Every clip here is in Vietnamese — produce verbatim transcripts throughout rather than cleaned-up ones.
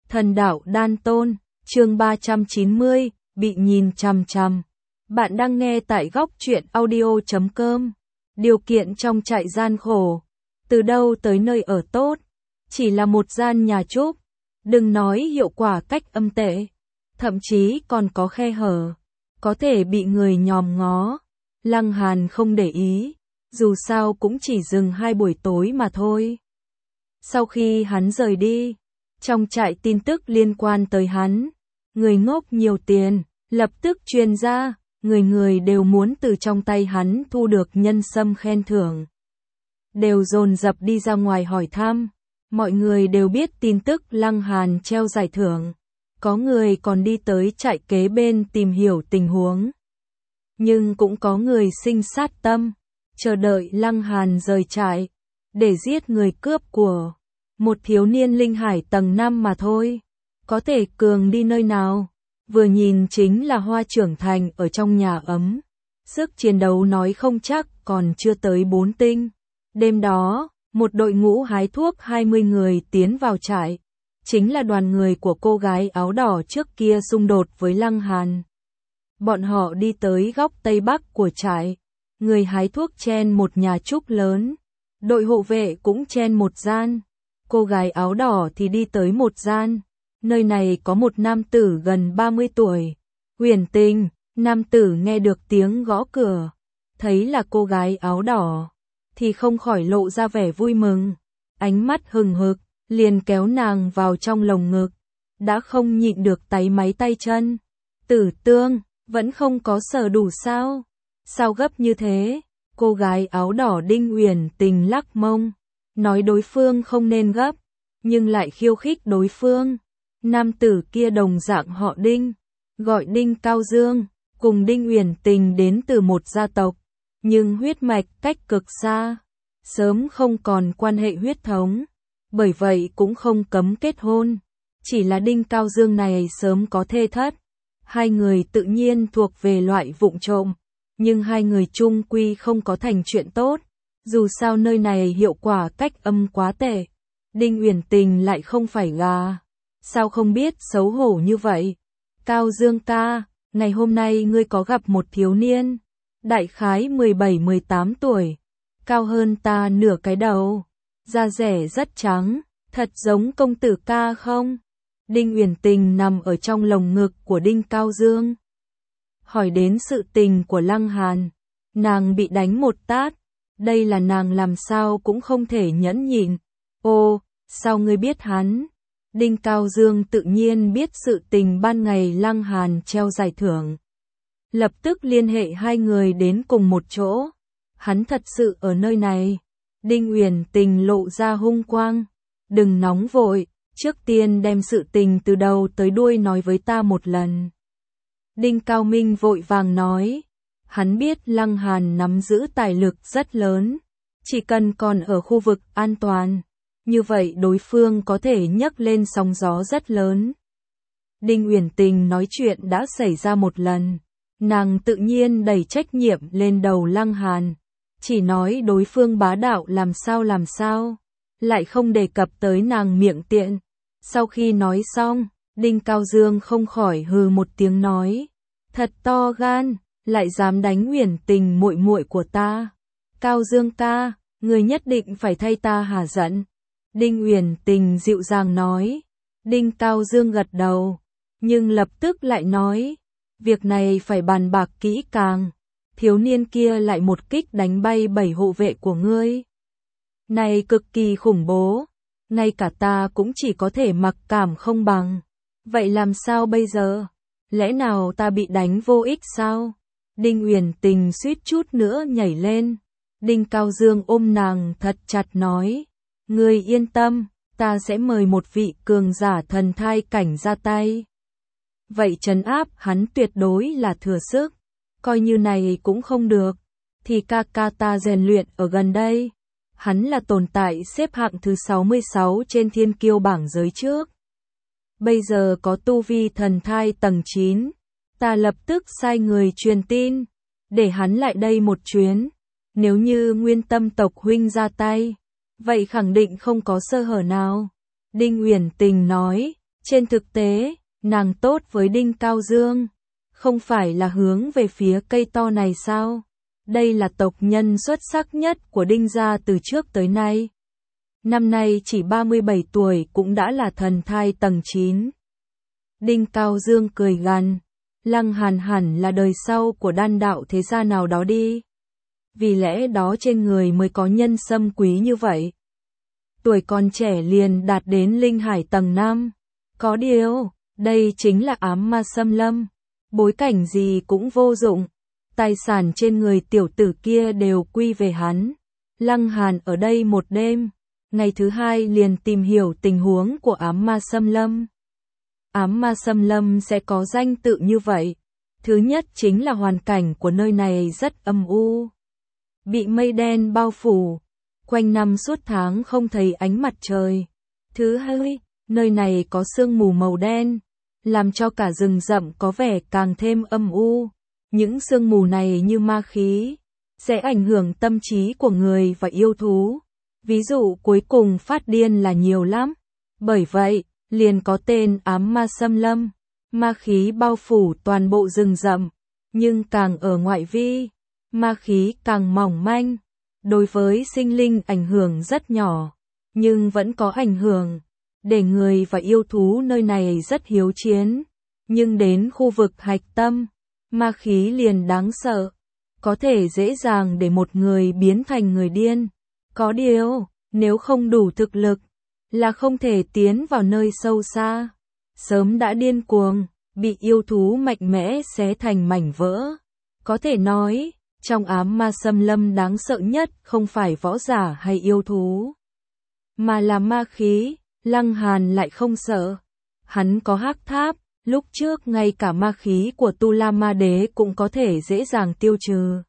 Thần đạo đan tôn, chương ba trăm chín mươi, bị nhìn chằm chằm. Bạn đang nghe tại góc truyện audio chấm com. Điều kiện trong trại gian khổ, từ đâu tới nơi ở tốt, chỉ là một gian nhà trúc, đừng nói hiệu quả cách âm tệ, thậm chí còn có khe hở, có thể bị người nhòm ngó. Lăng Hàn không để ý, dù sao cũng chỉ dừng hai buổi tối mà thôi. Sau khi hắn rời đi, trong trại tin tức liên quan tới hắn, người ngốc nhiều tiền, lập tức truyền ra, người người đều muốn từ trong tay hắn thu được nhân sâm khen thưởng. Đều dồn dập đi ra ngoài hỏi thăm, mọi người đều biết tin tức Lăng Hàn treo giải thưởng, có người còn đi tới trại kế bên tìm hiểu tình huống. Nhưng cũng có người sinh sát tâm, chờ đợi Lăng Hàn rời trại, để giết người cướp của. Một thiếu niên linh hải tầng năm mà thôi, có thể cường đi nơi nào, vừa nhìn chính là hoa trưởng thành ở trong nhà ấm. Sức chiến đấu nói không chắc còn chưa tới bốn tinh. Đêm đó, một đội ngũ hái thuốc hai mươi người tiến vào trại, chính là đoàn người của cô gái áo đỏ trước kia xung đột với Lăng Hàn. Bọn họ đi tới góc tây bắc của trại, người hái thuốc chen một nhà trúc lớn, đội hộ vệ cũng chen một gian. Cô gái áo đỏ thì đi tới một gian, nơi này có một nam tử gần ba mươi tuổi. Huyền Tình, nam tử nghe được tiếng gõ cửa, thấy là cô gái áo đỏ, thì không khỏi lộ ra vẻ vui mừng, ánh mắt hừng hực, liền kéo nàng vào trong lồng ngực, đã không nhịn được táy máy tay chân. Tử Tương, vẫn không có sở đủ sao? Sao gấp như thế? Cô gái áo đỏ Đinh Huyền Tình lắc mông, nói đối phương không nên gấp, nhưng lại khiêu khích đối phương. Nam tử kia đồng dạng họ Đinh, gọi Đinh Cao Dương, cùng Đinh Huyền Tình đến từ một gia tộc, nhưng huyết mạch cách cực xa, sớm không còn quan hệ huyết thống, bởi vậy cũng không cấm kết hôn. Chỉ là Đinh Cao Dương này sớm có thê thất, hai người tự nhiên thuộc về loại vụng trộm, nhưng hai người chung quy không có thành chuyện tốt. Dù sao nơi này hiệu quả cách âm quá tệ, Đinh Uyển Tình lại không phải gà, sao không biết xấu hổ như vậy. Cao Dương ca, ngày hôm nay ngươi có gặp một thiếu niên, đại khái mười bảy mười tám tuổi, cao hơn ta nửa cái đầu, da rẻ rất trắng, thật giống công tử ca không? Đinh Uyển Tình nằm ở trong lồng ngực của Đinh Cao Dương, hỏi đến sự tình của Lăng Hàn, nàng bị đánh một tát. Đây là nàng làm sao cũng không thể nhẫn nhịn. Ô, sao ngươi biết hắn? Đinh Cao Dương tự nhiên biết sự tình ban ngày Lăng Hàn treo giải thưởng, lập tức liên hệ hai người đến cùng một chỗ. Hắn thật sự ở nơi này. Đinh Uyển Tình lộ ra hung quang. Đừng nóng vội, trước tiên đem sự tình từ đầu tới đuôi nói với ta một lần. Đinh Cao Minh vội vàng nói. Hắn biết Lăng Hàn nắm giữ tài lực rất lớn, chỉ cần còn ở khu vực an toàn, như vậy đối phương có thể nhấc lên sóng gió rất lớn. Đinh Uyển Tình nói chuyện đã xảy ra một lần, nàng tự nhiên đẩy trách nhiệm lên đầu Lăng Hàn, chỉ nói đối phương bá đạo làm sao làm sao, lại không đề cập tới nàng miệng tiện. Sau khi nói xong, Đinh Cao Dương không khỏi hừ một tiếng nói, thật to gan, lại dám đánh Uyển Tình muội muội của ta. Cao Dương ca, người nhất định phải thay ta hả giận. Đinh Uyển Tình dịu dàng nói. Đinh Cao Dương gật đầu, nhưng lập tức lại nói, việc này phải bàn bạc kỹ càng. Thiếu niên kia lại một kích đánh bay bảy hộ vệ của ngươi. Này cực kỳ khủng bố, ngay cả ta cũng chỉ có thể mặc cảm không bằng. Vậy làm sao bây giờ? Lẽ nào ta bị đánh vô ích sao? Đinh Uyển Tình suýt chút nữa nhảy lên. Đinh Cao Dương ôm nàng thật chặt nói, ngươi yên tâm, ta sẽ mời một vị cường giả thần thai cảnh ra tay. Vậy trấn áp hắn tuyệt đối là thừa sức, coi như này cũng không được, thì ca ca ta rèn luyện ở gần đây. Hắn là tồn tại xếp hạng thứ sáu mươi sáu trên thiên kiêu bảng giới trước. Bây giờ có tu vi thần thai tầng chín. Ta lập tức sai người truyền tin, để hắn lại đây một chuyến. Nếu như Nguyên Tâm tộc huynh ra tay, vậy khẳng định không có sơ hở nào. Đinh Uyển Tình nói, Trên thực tế, nàng tốt với Đinh Cao Dương, không phải là hướng về phía cây to này sao? Đây là tộc nhân xuất sắc nhất của Đinh gia từ trước tới nay. Năm nay chỉ ba mươi bảy tuổi cũng đã là thần thai tầng chín. Đinh Cao Dương cười gằn, Lăng Hàn hẳn là đời sau của đan đạo thế gia nào đó đi. Vì lẽ đó trên người mới có nhân sâm quý như vậy. Tuổi còn trẻ liền đạt đến linh hải tầng năm. Có điều, đây chính là ám ma xâm lâm. Bối cảnh gì cũng vô dụng. Tài sản trên người tiểu tử kia đều quy về hắn. Lăng Hàn ở đây một đêm. Ngày thứ hai liền tìm hiểu tình huống của ám ma xâm lâm. Ám ma xâm lâm sẽ có danh tự như vậy. Thứ nhất chính là hoàn cảnh của nơi này rất âm u. Bị mây đen bao phủ. Quanh năm suốt tháng không thấy ánh mặt trời. Thứ hai, nơi này có sương mù màu đen, làm cho cả rừng rậm có vẻ càng thêm âm u. Những sương mù này như ma khí, sẽ ảnh hưởng tâm trí của người và yêu thú. Ví dụ cuối cùng phát điên là nhiều lắm. Bởi vậy, liền có tên ám ma xâm lâm. Ma khí bao phủ toàn bộ rừng rậm, nhưng càng ở ngoại vi, ma khí càng mỏng manh. Đối với sinh linh ảnh hưởng rất nhỏ, nhưng vẫn có ảnh hưởng. Để người và yêu thú nơi này rất hiếu chiến. Nhưng đến khu vực hạch tâm, ma khí liền đáng sợ. Có thể dễ dàng để một người biến thành người điên. Có điều, nếu không đủ thực lực, là không thể tiến vào nơi sâu xa. Sớm đã điên cuồng, bị yêu thú mạnh mẽ xé thành mảnh vỡ. Có thể nói, trong ám ma xâm lâm đáng sợ nhất không phải võ giả hay yêu thú, mà là ma khí. Lăng Hàn lại không sợ. Hắn có hắc tháp, lúc trước ngay cả ma khí của Tu La Ma Đế cũng có thể dễ dàng tiêu trừ.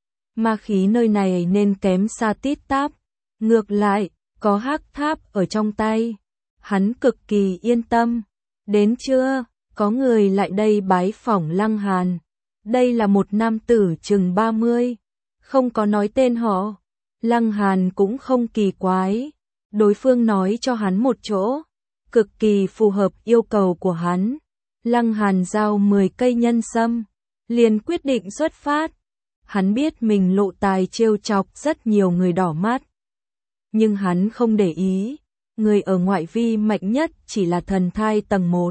Ma khí nơi này nên kém xa Tít Táp. Ngược lại, có hắc tháp ở trong tay, hắn cực kỳ yên tâm. Đến trưa, có người lại đây bái phỏng Lăng Hàn. Đây là một nam tử chừng ba mươi, không có nói tên họ. Lăng Hàn cũng không kỳ quái. Đối phương nói cho hắn một chỗ, cực kỳ phù hợp yêu cầu của hắn. Lăng Hàn giao mười cây nhân sâm, liền quyết định xuất phát. Hắn biết mình lộ tài trêu chọc rất nhiều người đỏ mắt. Nhưng hắn không để ý, người ở ngoại vi mạnh nhất chỉ là thần thai tầng một.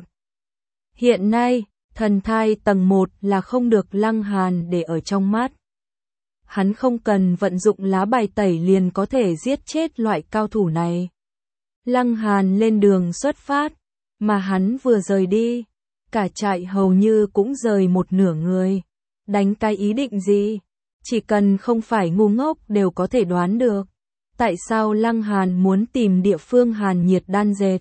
Hiện nay, thần thai tầng một là không được Lăng Hàn để ở trong mắt. Hắn không cần vận dụng lá bài tẩy liền có thể giết chết loại cao thủ này. Lăng Hàn lên đường xuất phát, mà hắn vừa rời đi, cả trại hầu như cũng rời một nửa người. Đánh cái ý định gì? Chỉ cần không phải ngu ngốc đều có thể đoán được. Tại sao Lăng Hàn muốn tìm địa phương hàn nhiệt đan dệt?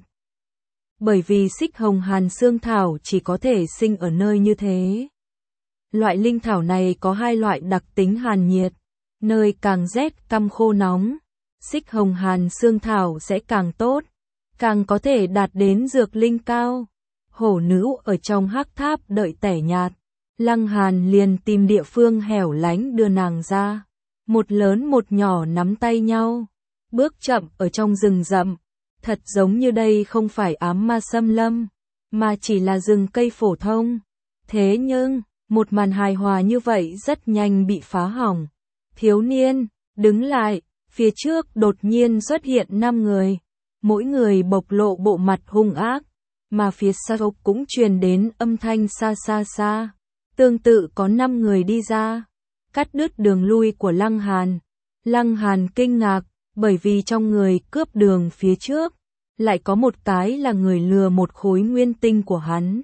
Bởi vì xích hồng hàn xương thảo chỉ có thể sinh ở nơi như thế. Loại linh thảo này có hai loại đặc tính hàn nhiệt, nơi càng rét căm khô nóng, xích hồng hàn xương thảo sẽ càng tốt, càng có thể đạt đến dược linh cao. Hổ nữ ở trong hắc tháp đợi tẻ nhạt, Lăng Hàn liền tìm địa phương hẻo lánh đưa nàng ra. Một lớn một nhỏ nắm tay nhau, bước chậm ở trong rừng rậm. Thật giống như đây không phải ám ma xâm lâm, mà chỉ là rừng cây phổ thông. Thế nhưng, một màn hài hòa như vậy rất nhanh bị phá hỏng. Thiếu niên, đứng lại, phía trước đột nhiên xuất hiện năm người. Mỗi người bộc lộ bộ mặt hung ác, mà phía sau cũng truyền đến âm thanh xa xa xa. Tương tự có năm người đi ra, cắt đứt đường lui của Lăng Hàn. Lăng Hàn kinh ngạc, bởi vì trong người cướp đường phía trước, lại có một cái là người lừa một khối nguyên tinh của hắn.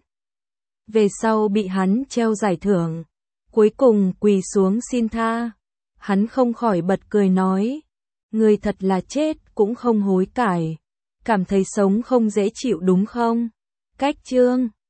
Về sau bị hắn treo giải thưởng, cuối cùng quỳ xuống xin tha. Hắn không khỏi bật cười nói, người thật là chết cũng không hối cải, cảm thấy sống không dễ chịu đúng không? Cách chương